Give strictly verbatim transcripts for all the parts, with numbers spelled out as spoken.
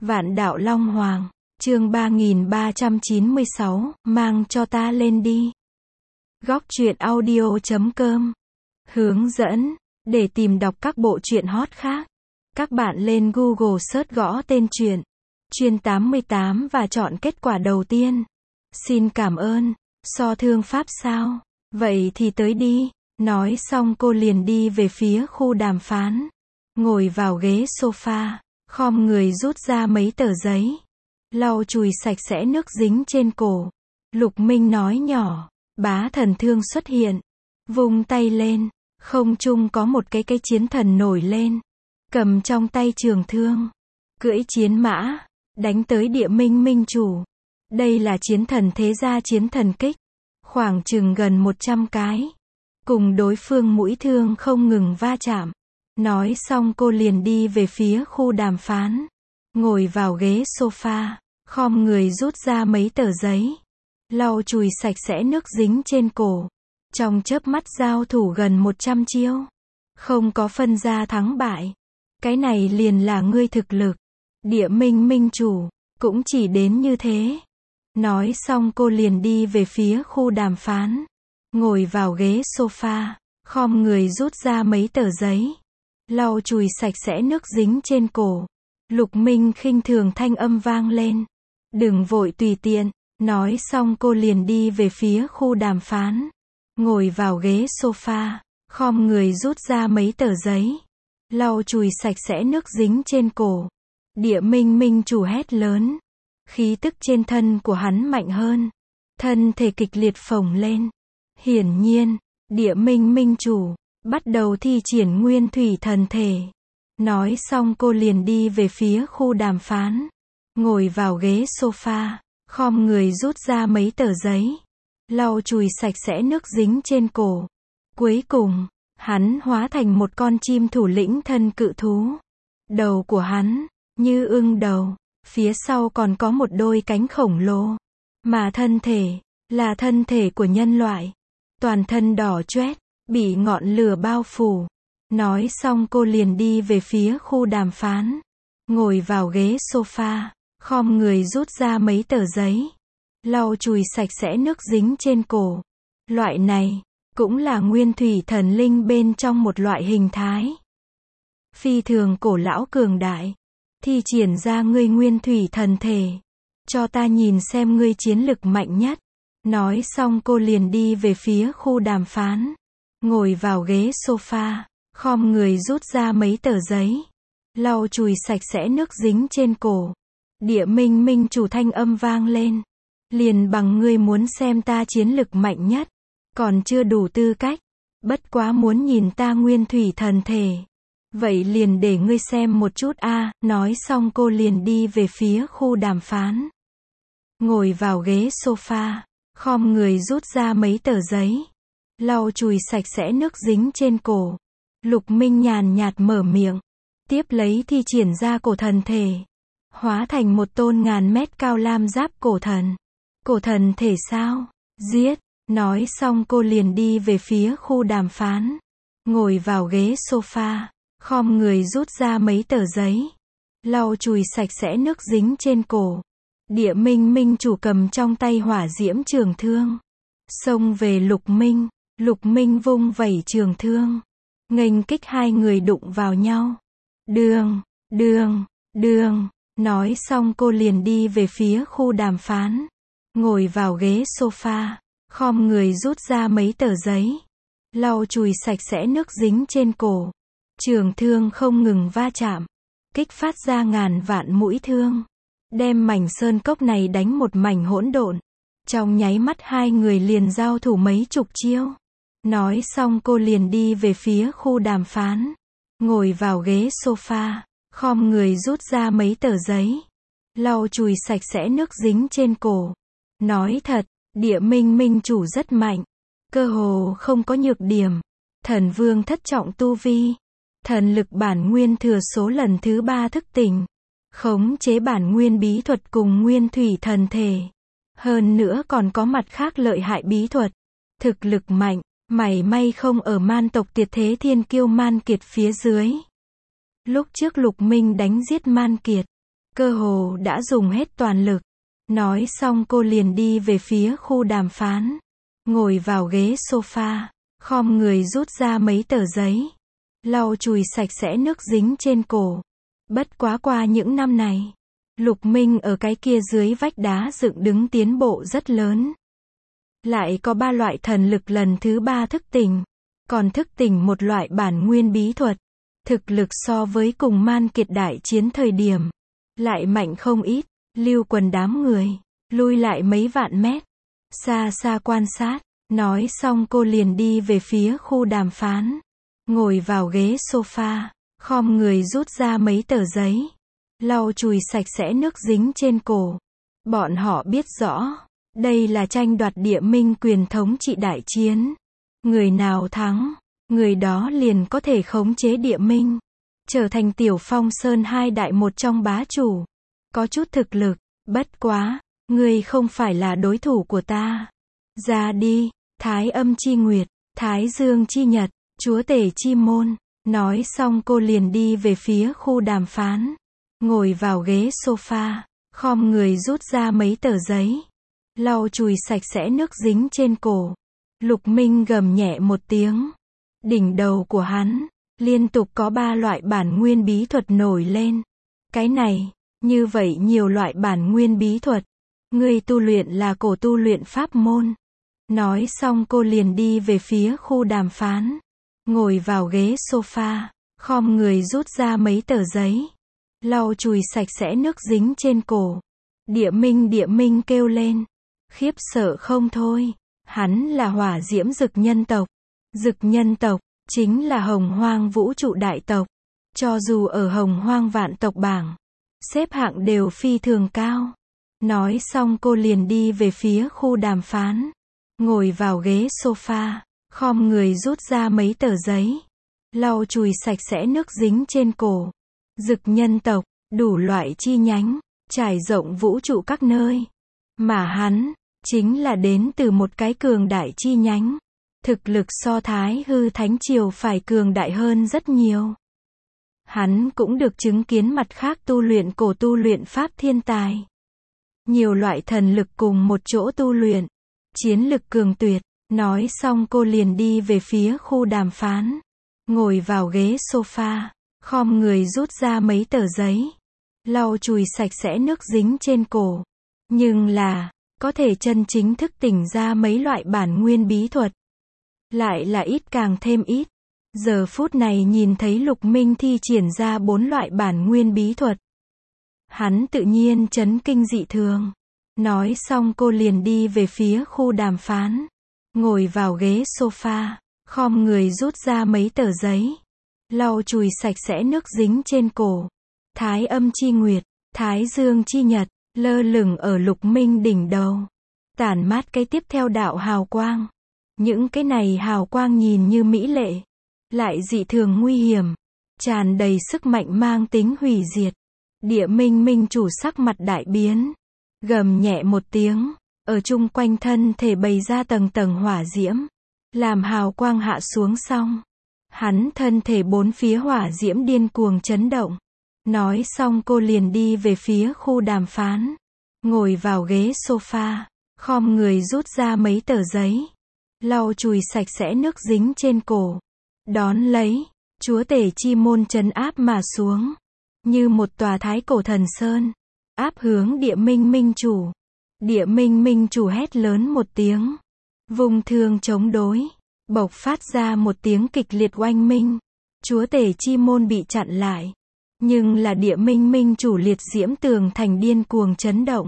Vạn đạo Long Hoàng, chương ba nghìn ba trăm chín mươi sáu, mang cho ta lên đi. Góc truyện audio chấm com. Hướng dẫn, để tìm đọc các bộ truyện hot khác, các bạn lên Google search gõ tên truyện, Chuyên tám mươi tám và chọn kết quả đầu tiên. Xin cảm ơn, so thương pháp sao? Vậy thì tới đi. Nói xong cô liền đi về phía khu đàm phán. Ngồi vào ghế sofa, khom người rút ra mấy tờ giấy, lau chùi sạch sẽ nước dính trên cổ. Lục Minh nói nhỏ, bá thần thương xuất hiện, vung tay lên, không trung có một cái cái chiến thần nổi lên, cầm trong tay trường thương, cưỡi chiến mã, đánh tới Địa Minh Minh chủ. Đây là chiến thần thế gia chiến thần kích, khoảng chừng gần một trăm cái, cùng đối phương mũi thương không ngừng va chạm. Nói xong cô liền đi về phía khu đàm phán, ngồi vào ghế sofa, khom người rút ra mấy tờ giấy, lau chùi sạch sẽ nước dính trên cổ. Trong chớp mắt giao thủ gần một trăm chiêu, không có phân ra thắng bại. Cái này liền là ngươi thực lực. Địa Minh Minh chủ, cũng chỉ đến như thế. Nói xong cô liền đi về phía khu đàm phán, ngồi vào ghế sofa, khom người rút ra mấy tờ giấy, lau chùi sạch sẽ nước dính trên cổ. Lục Minh khinh thường thanh âm vang lên. Đừng vội tùy tiện. Nói xong cô liền đi về phía khu đàm phán, ngồi vào ghế sofa, khom người rút ra mấy tờ giấy, lau chùi sạch sẽ nước dính trên cổ. Địa Minh Minh chủ hét lớn. Khí tức trên thân của hắn mạnh hơn, thân thể kịch liệt phồng lên. Hiển nhiên, Địa Minh Minh chủ bắt đầu thi triển nguyên thủy thần thể. Nói xong cô liền đi về phía khu đàm phán, ngồi vào ghế sofa, khom người rút ra mấy tờ giấy, lau chùi sạch sẽ nước dính trên cổ. Cuối cùng, hắn hóa thành một con chim thủ lĩnh thân cự thú. Đầu của hắn như ưng đầu, phía sau còn có một đôi cánh khổng lồ, mà thân thể là thân thể của nhân loại, toàn thân đỏ chót, bị ngọn lửa bao phủ. Nói xong cô liền đi về phía khu đàm phán, ngồi vào ghế sofa, khom người rút ra mấy tờ giấy, lau chùi sạch sẽ nước dính trên cổ. Loại này cũng là nguyên thủy thần linh bên trong một loại hình thái phi thường cổ lão cường đại. Thi triển ra ngươi nguyên thủy thần thể, cho ta nhìn xem ngươi chiến lực mạnh nhất. Nói xong cô liền đi về phía khu đàm phán, ngồi vào ghế sofa, khom người rút ra mấy tờ giấy, lau chùi sạch sẽ nước dính trên cổ. Địa Minh Minh chủ thanh âm vang lên. Liền bằng ngươi muốn xem ta chiến lực mạnh nhất, còn chưa đủ tư cách. Bất quá muốn nhìn ta nguyên thủy thần thể, vậy liền để ngươi xem một chút a. À. Nói xong cô liền đi về phía khu đàm phán, ngồi vào ghế sofa, khom người rút ra mấy tờ giấy, lau chùi sạch sẽ nước dính trên cổ. Lục Minh nhàn nhạt mở miệng, tiếp lấy thi triển ra cổ thần thể, hóa thành một tôn ngàn mét cao lam giáp cổ thần. Cổ thần thể sao? Giết! Nói xong cô liền đi về phía khu đàm phán, ngồi vào ghế sofa, khom người rút ra mấy tờ giấy, lau chùi sạch sẽ nước dính trên cổ. Địa Minh Minh chủ cầm trong tay hỏa diễm trường thương, xông về Lục Minh. Lục Minh vung vẩy trường thương, nghênh kích hai người đụng vào nhau. Đường, đường, đường. Nói xong cô liền đi về phía khu đàm phán, ngồi vào ghế sofa, khom người rút ra mấy tờ giấy, lau chùi sạch sẽ nước dính trên cổ. Trường thương không ngừng va chạm, kích phát ra ngàn vạn mũi thương, đem mảnh sơn cốc này đánh một mảnh hỗn độn. Trong nháy mắt hai người liền giao thủ mấy chục chiêu. Nói xong cô liền đi về phía khu đàm phán, ngồi vào ghế sofa, khom người rút ra mấy tờ giấy, lau chùi sạch sẽ nước dính trên cổ. Nói thật, Địa Minh Minh chủ rất mạnh, cơ hồ không có nhược điểm. Thần vương thất trọng tu vi, thần lực bản nguyên thừa số lần thứ ba thức tỉnh, khống chế bản nguyên bí thuật cùng nguyên thủy thần thể. Hơn nữa còn có mặt khác lợi hại bí thuật. Thực lực mạnh, mảy may không ở man tộc Tiệt Thế Thiên Kiêu Man Kiệt phía dưới. Lúc trước Lục Minh đánh giết Man Kiệt, cơ hồ đã dùng hết toàn lực. Nói xong cô liền đi về phía khu đàm phán. Ngồi vào ghế sofa, khom người rút ra mấy tờ giấy. Lau chùi sạch sẽ nước dính trên cổ. Bất quá qua những năm này, Lục Minh ở cái kia dưới vách đá dựng đứng tiến bộ rất lớn. Lại có ba loại thần lực lần thứ ba thức tỉnh. Còn thức tỉnh một loại bản nguyên bí thuật. Thực lực so với cùng Man Kiệt đại chiến thời điểm. Lại mạnh không ít. Lưu Quần đám người. Lui lại mấy vạn mét. Xa xa quan sát. Nói xong cô liền đi về phía khu đàm phán. Ngồi vào ghế sofa. Khom người rút ra mấy tờ giấy. Lau chùi sạch sẽ nước dính trên cổ. Bọn họ biết rõ. Đây là tranh đoạt địa minh quyền thống trị đại chiến. Người nào thắng, người đó liền có thể khống chế địa minh. Trở thành Tiểu Phong Sơn hai đại một trong bá chủ. Có chút thực lực, bất quá, người không phải là đối thủ của ta. Ra đi, Thái Âm Chi Nguyệt, Thái Dương Chi Nhật, Chúa Tể Chi Môn. Nói xong cô liền đi về phía khu đàm phán. Ngồi vào ghế sofa, khom người rút ra mấy tờ giấy. Lau chùi sạch sẽ nước dính trên cổ. Lục Minh gầm nhẹ một tiếng. Đỉnh đầu của hắn, liên tục có ba loại bản nguyên bí thuật nổi lên. Cái này, như vậy nhiều loại bản nguyên bí thuật. Ngươi tu luyện là cổ tu luyện pháp môn. Nói xong cô liền đi về phía khu đàm phán. Ngồi vào ghế sofa, khom người rút ra mấy tờ giấy. Lau chùi sạch sẽ nước dính trên cổ. Địa minh địa minh kêu lên. Khiếp sợ không thôi. Hắn là hỏa diễm dực nhân tộc. Dực nhân tộc, chính là hồng hoang vũ trụ đại tộc. Cho dù ở hồng hoang vạn tộc bảng, xếp hạng đều phi thường cao. Nói xong cô liền đi về phía khu đàm phán. Ngồi vào ghế sofa, khom người rút ra mấy tờ giấy. Lau chùi sạch sẽ nước dính trên cổ. Dực nhân tộc, đủ loại chi nhánh, trải rộng vũ trụ các nơi. Mà hắn, chính là đến từ một cái cường đại chi nhánh. Thực lực so Thái Hư Thánh Triều phải cường đại hơn rất nhiều. Hắn cũng được chứng kiến mặt khác tu luyện cổ tu luyện pháp thiên tài. Nhiều loại thần lực cùng một chỗ tu luyện. Chiến lực cường tuyệt. Nói xong cô liền đi về phía khu đàm phán. Ngồi vào ghế sofa, khom người rút ra mấy tờ giấy. Lau chùi sạch sẽ nước dính trên cổ. Nhưng là, có thể chân chính thức tỉnh ra mấy loại bản nguyên bí thuật. Lại là ít càng thêm ít. Giờ phút này nhìn thấy Lục Minh thi triển ra bốn loại bản nguyên bí thuật. Hắn tự nhiên chấn kinh dị thường. Nói xong cô liền đi về phía khu đàm phán. Ngồi vào ghế sofa, khom người rút ra mấy tờ giấy. Lau chùi sạch sẽ nước dính trên cổ. Thái Âm Chi Nguyệt, Thái Dương Chi Nhật, lơ lửng ở Lục Minh đỉnh đầu. Tản mát cái tiếp theo đạo hào quang. Những cái này hào quang nhìn như mỹ lệ, lại dị thường nguy hiểm, tràn đầy sức mạnh mang tính hủy diệt. Địa minh minh chủ sắc mặt đại biến, gầm nhẹ một tiếng, ở chung quanh thân thể bày ra tầng tầng hỏa diễm, làm hào quang hạ xuống xong. Hắn thân thể bốn phía hỏa diễm điên cuồng chấn động. Nói xong cô liền đi về phía khu đàm phán. Ngồi vào ghế sofa, khom người rút ra mấy tờ giấy. Lau chùi sạch sẽ nước dính trên cổ. Đón lấy, Chúa Tể Chi Môn trấn áp mà xuống. Như một tòa thái cổ thần sơn. Áp hướng địa minh minh chủ. Địa minh minh chủ hét lớn một tiếng. Vùng thương chống đối. Bộc phát ra một tiếng kịch liệt oanh minh. Chúa Tể Chi Môn bị chặn lại. Nhưng là địa minh minh chủ liệt diễm tường thành điên cuồng chấn động.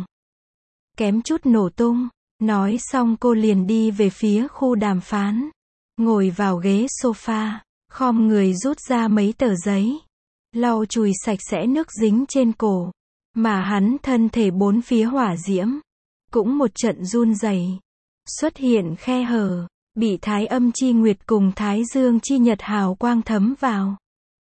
Kém chút nổ tung. Nói xong cô liền đi về phía khu đàm phán. Ngồi vào ghế sofa, khom người rút ra mấy tờ giấy. Lau chùi sạch sẽ nước dính trên cổ. Mà hắn thân thể bốn phía hỏa diễm. Cũng một trận run rẩy. Xuất hiện khe hở. Bị Thái Âm Chi Nguyệt cùng Thái Dương Chi Nhật hào quang thấm vào.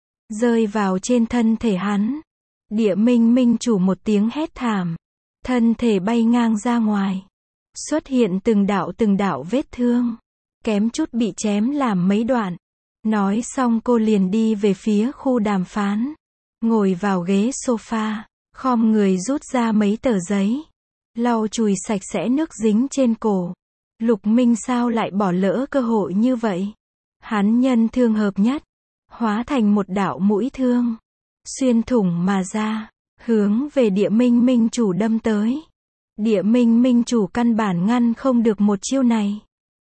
Rơi vào trên thân thể hắn. Địa minh minh chủ một tiếng hét thảm. Thân thể bay ngang ra ngoài. Xuất hiện từng đạo từng đạo vết thương. Kém chút bị chém làm mấy đoạn. Nói xong cô liền đi về phía khu đàm phán. Ngồi vào ghế sofa, khom người rút ra mấy tờ giấy, lau chùi sạch sẽ nước dính trên cổ. Lục Minh sao lại bỏ lỡ cơ hội như vậy? Hắn nhân thương hợp nhất, hóa thành một đạo mũi thương, xuyên thủng mà ra, hướng về Địa Minh Minh chủ đâm tới. Địa Minh Minh chủ căn bản ngăn không được một chiêu này.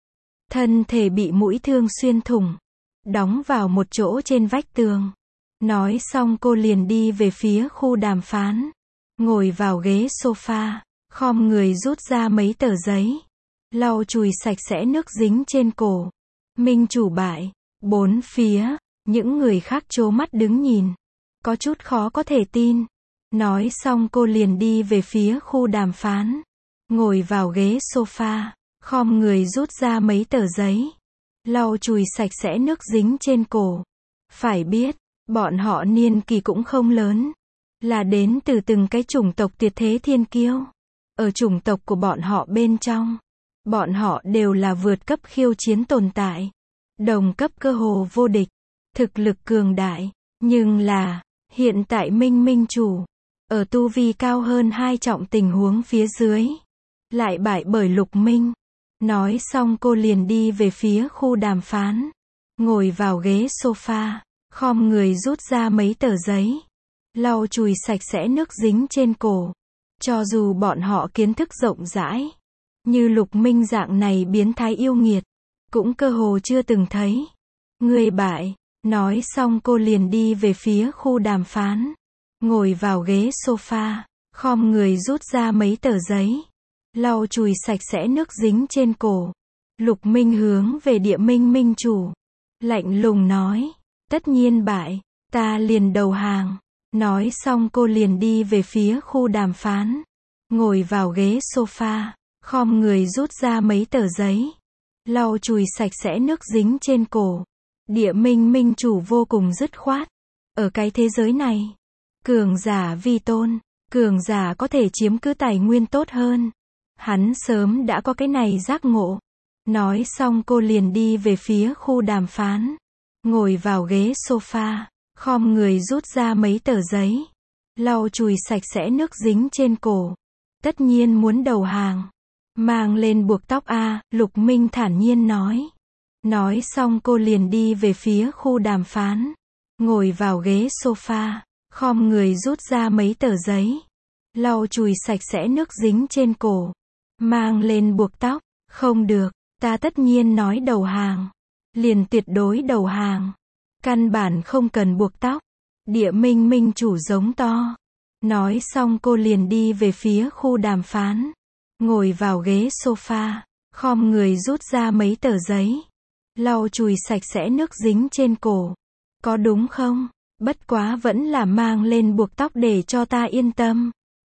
Thân thể bị mũi thương xuyên thủng, đóng vào một chỗ trên vách tường. Nói xong cô liền đi về phía khu đàm phán, ngồi vào ghế sofa, khom người rút ra mấy tờ giấy, lau chùi sạch sẽ nước dính trên cổ. Minh chủ bại. Bốn phía, những người khác trố mắt đứng nhìn, có chút khó có thể tin. Nói xong cô liền đi về phía khu đàm phán, ngồi vào ghế sofa, khom người rút ra mấy tờ giấy, lau chùi sạch sẽ nước dính trên cổ. Phải biết, bọn họ niên kỳ cũng không lớn, là đến từ từng cái chủng tộc tuyệt thế thiên kiêu. Ở chủng tộc của bọn họ bên trong, bọn họ đều là vượt cấp khiêu chiến tồn tại, đồng cấp cơ hồ vô địch, thực lực cường đại. Nhưng là, hiện tại Minh Minh chủ, ở tu vi cao hơn hai trọng tình huống phía dưới, lại bại bởi Lục Minh. Nói xong cô liền đi về phía khu đàm phán, ngồi vào ghế sofa, khom người rút ra mấy tờ giấy, lau chùi sạch sẽ nước dính trên cổ. Cho dù bọn họ kiến thức rộng rãi, như Lục Minh dạng này biến thái yêu nghiệt, cũng cơ hồ chưa từng thấy. Người bại. Nói xong cô liền đi về phía khu đàm phán, ngồi vào ghế sofa, khom người rút ra mấy tờ giấy, lau chùi sạch sẽ nước dính trên cổ. Lục Minh hướng về Địa Minh Minh chủ, lạnh lùng nói, tất nhiên bại, ta liền đầu hàng. Nói xong cô liền đi về phía khu đàm phán, ngồi vào ghế sofa, khom người rút ra mấy tờ giấy, lau chùi sạch sẽ nước dính trên cổ. Địa Minh Minh chủ vô cùng dứt khoát. Ở cái thế giới này, cường giả vi tôn, cường giả có thể chiếm cứ tài nguyên tốt hơn. Hắn sớm đã có cái này giác ngộ. Nói xong cô liền đi về phía khu đàm phán, ngồi vào ghế sofa, khom người rút ra mấy tờ giấy, lau chùi sạch sẽ nước dính trên cổ. Tất nhiên muốn đầu hàng. Mang lên buộc tóc a, Lục Minh thản nhiên nói. Nói xong cô liền đi về phía khu đàm phán, ngồi vào ghế sofa, khom người rút ra mấy tờ giấy, lau chùi sạch sẽ nước dính trên cổ. Mang lên buộc tóc, không được, ta tất nhiên nói đầu hàng, liền tuyệt đối đầu hàng, căn bản không cần buộc tóc. Địa Minh Minh chủ giống to. Nói xong cô liền đi về phía khu đàm phán, ngồi vào ghế sofa, khom người rút ra mấy tờ giấy, lau chùi sạch sẽ nước dính trên cổ. Có đúng không? Bất quá vẫn là mang lên buộc tóc để cho ta yên tâm.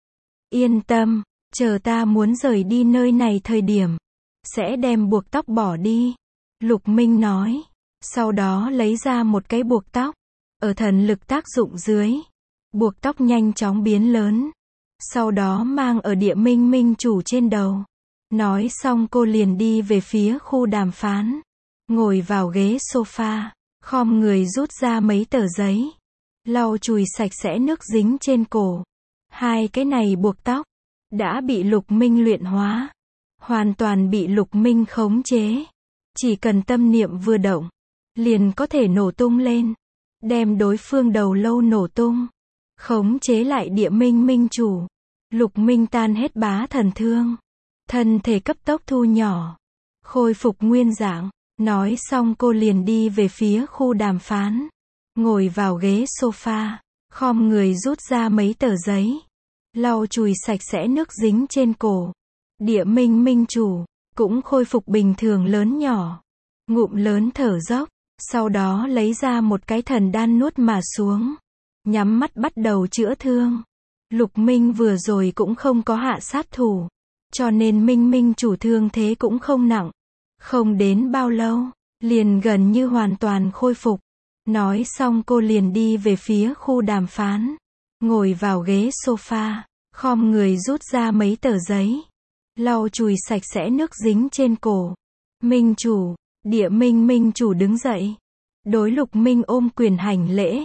Yên tâm, chờ ta muốn rời đi nơi này thời điểm, sẽ đem buộc tóc bỏ đi. Lục Minh nói. Sau đó lấy ra một cái buộc tóc. Ở thần lực tác dụng dưới, buộc tóc nhanh chóng biến lớn. Sau đó mang ở Địa Minh Minh chủ trên đầu. Nói xong cô liền đi về phía khu đàm phán, ngồi vào ghế sofa, khom người rút ra mấy tờ giấy, lau chùi sạch sẽ nước dính trên cổ. Hai cái này buộc tóc đã bị Lục Minh luyện hóa, hoàn toàn bị Lục Minh khống chế. Chỉ cần tâm niệm vừa động, liền có thể nổ tung lên, đem đối phương đầu lâu nổ tung, khống chế lại Địa Minh Minh chủ. Lục Minh tan hết bá thần thương, thân thể cấp tốc thu nhỏ, khôi phục nguyên dạng. Nói xong cô liền đi về phía khu đàm phán, ngồi vào ghế sofa, khom người rút ra mấy tờ giấy, lau chùi sạch sẽ nước dính trên cổ. Địa Minh Minh chủ cũng khôi phục bình thường lớn nhỏ, ngụm lớn thở dốc, sau đó lấy ra một cái thần đan nuốt mà xuống, nhắm mắt bắt đầu chữa thương. Lục Minh vừa rồi cũng không có hạ sát thủ, cho nên Minh Minh chủ thương thế cũng không nặng. Không đến bao lâu, liền gần như hoàn toàn khôi phục. Nói xong cô liền đi về phía khu đàm phán, ngồi vào ghế sofa, khom người rút ra mấy tờ giấy, lau chùi sạch sẽ nước dính trên cổ. Minh chủ, Địa Minh Minh chủ đứng dậy, đối Lục Minh ôm quyền hành lễ.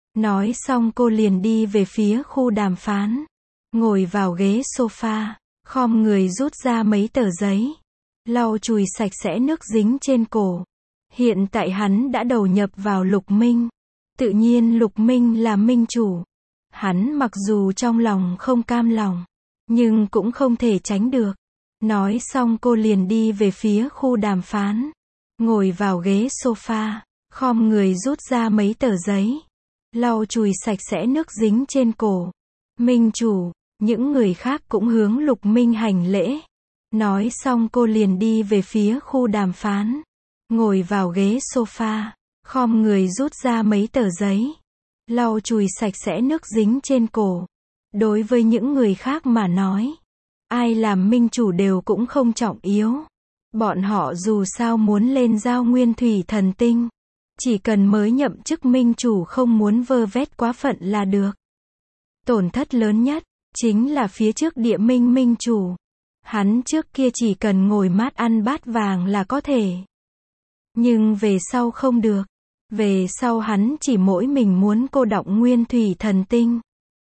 Nói xong cô liền đi về phía khu đàm phán. Ngồi vào ghế sofa, khom người rút ra mấy tờ giấy. Lau chùi sạch sẽ nước dính trên cổ. Hiện tại hắn đã đầu nhập vào Lục Minh. Tự nhiên Lục Minh là minh chủ. Hắn mặc dù trong lòng không cam lòng, nhưng cũng không thể tránh được. Nói xong cô liền đi về phía khu đàm phán. Ngồi vào ghế sofa, khom người rút ra mấy tờ giấy. Lau chùi sạch sẽ nước dính trên cổ. Minh chủ, những người khác cũng hướng Lục Minh hành lễ. Nói xong cô liền đi về phía khu đàm phán. Ngồi vào ghế sofa, khom người rút ra mấy tờ giấy. Lau chùi sạch sẽ nước dính trên cổ. Đối với những người khác mà nói, ai làm minh chủ đều cũng không trọng yếu. Bọn họ dù sao muốn lên giao nguyên thủy thần tinh. Chỉ cần mới nhậm chức minh chủ không muốn vơ vét quá phận là được. Tổn thất lớn nhất, chính là phía trước địa minh minh chủ. Hắn trước kia chỉ cần ngồi mát ăn bát vàng là có thể. Nhưng về sau không được. Về sau hắn chỉ mỗi mình muốn cô đọng nguyên thủy thần tinh.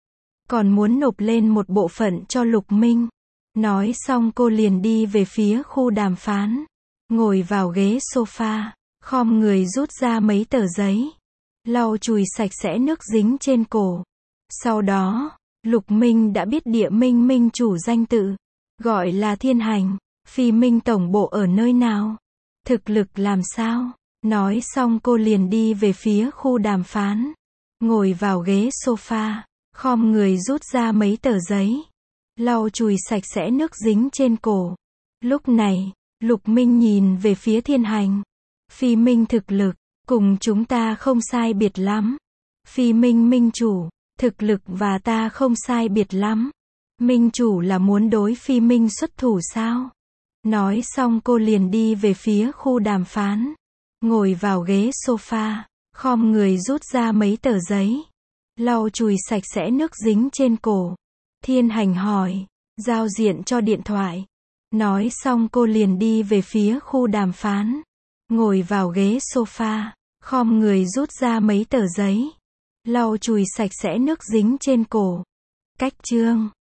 Còn muốn nộp lên một bộ phận cho Lục Minh. Nói xong cô liền đi về phía khu đàm phán. Ngồi vào ghế sofa, khom người rút ra mấy tờ giấy. Lau chùi sạch sẽ nước dính trên cổ. Sau đó, Lục Minh đã biết địa minh minh chủ danh tự. Gọi là Thiên Hành. Phi minh tổng bộ ở nơi nào? Thực lực làm sao? Nói xong cô liền đi về phía khu đàm phán. Ngồi vào ghế sofa, khom người rút ra mấy tờ giấy. Lau chùi sạch sẽ nước dính trên cổ. Lúc này, Lục Minh nhìn về phía Thiên Hành. Phi minh thực lực, cùng chúng ta không sai biệt lắm. Phi minh minh chủ, thực lực và ta không sai biệt lắm. Minh chủ là muốn đối Phi minh xuất thủ sao? Nói xong cô liền đi về phía khu đàm phán. Ngồi vào ghế sofa, khom người rút ra mấy tờ giấy. Lau chùi sạch sẽ nước dính trên cổ. Thiên Hành hỏi, giao diện cho điện thoại. Nói xong cô liền đi về phía khu đàm phán. Ngồi vào ghế sofa, khom người rút ra mấy tờ giấy. Lau chùi sạch sẽ nước dính trên cổ. Cách chương